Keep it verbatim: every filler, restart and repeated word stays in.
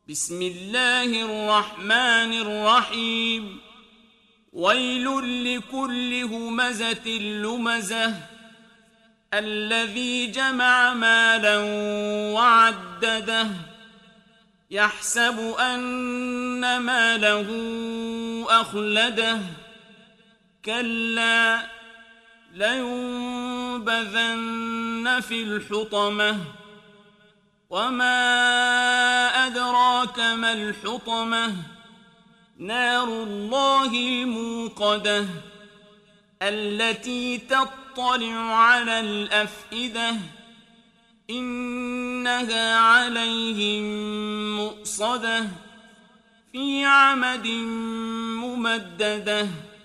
بسم الله الرحمن الرحيم ويل لكل همزة لمزة الذي جمع مالا وعدده يحسب أن ماله أخلده كلا لينبذن في الحطمة وما أدراك ما الحطمة نار الله الموقدة التي تطلع على الأفئدة إنها عليهم مؤصدة في عمد ممددة.